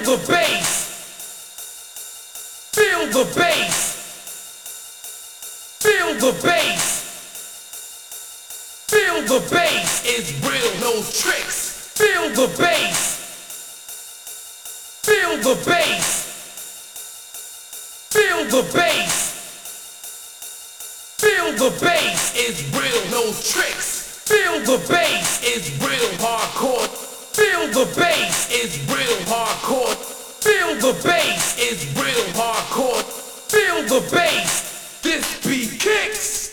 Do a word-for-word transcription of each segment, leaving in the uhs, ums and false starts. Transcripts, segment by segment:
the bass. Feel the bass. Feel the bass. Feel the bass. It's real, no tricks. Feel the bass. Feel the bass. Feel the bass. Feel the bass. It's real, no tricks. Feel the bass. It's real hardcore. Feel the bass. It's real hardcore. Feel the bass. It's real hardcore. Feel the bass. This beat kicks.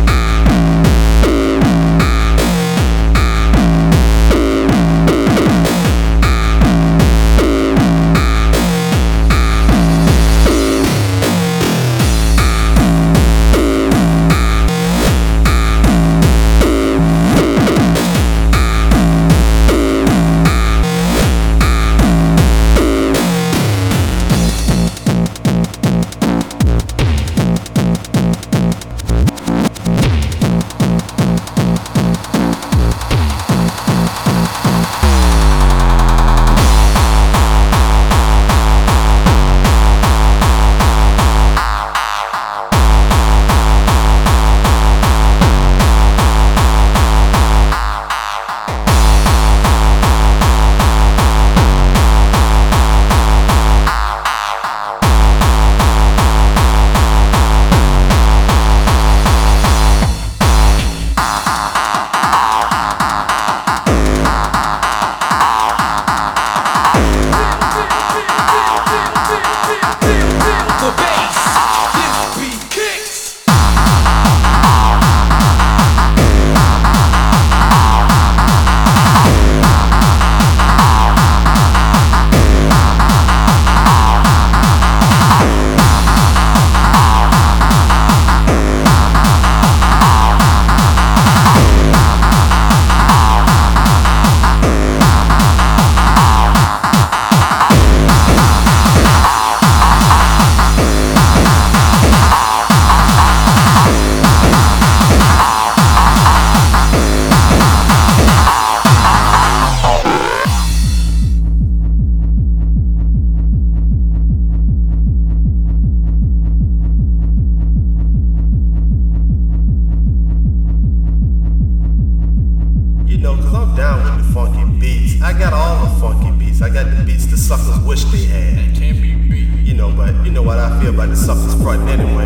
I got all the funky beats. I got the beats the suckers wish they had. That can't be beat. You know, but you know what I feel about the suckers front anyway.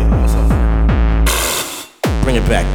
Bring it back.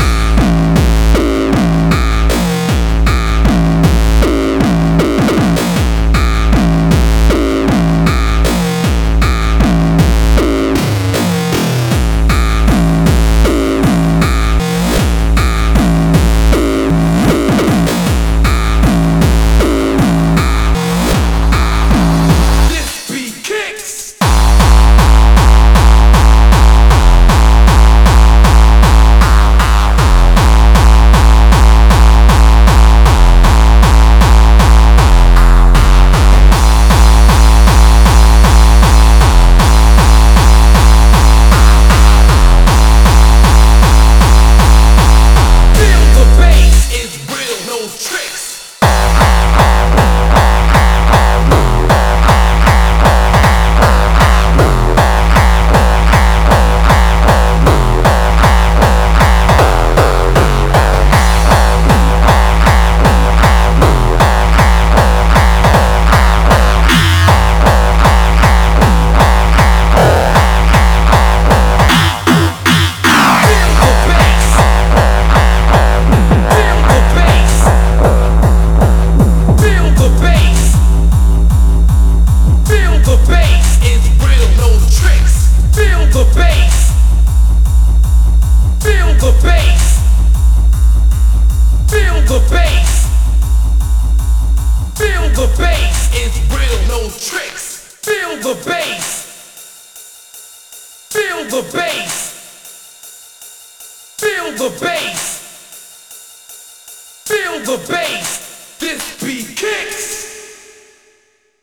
the bass. Feel the bass. Feel the bass. Feel the bass.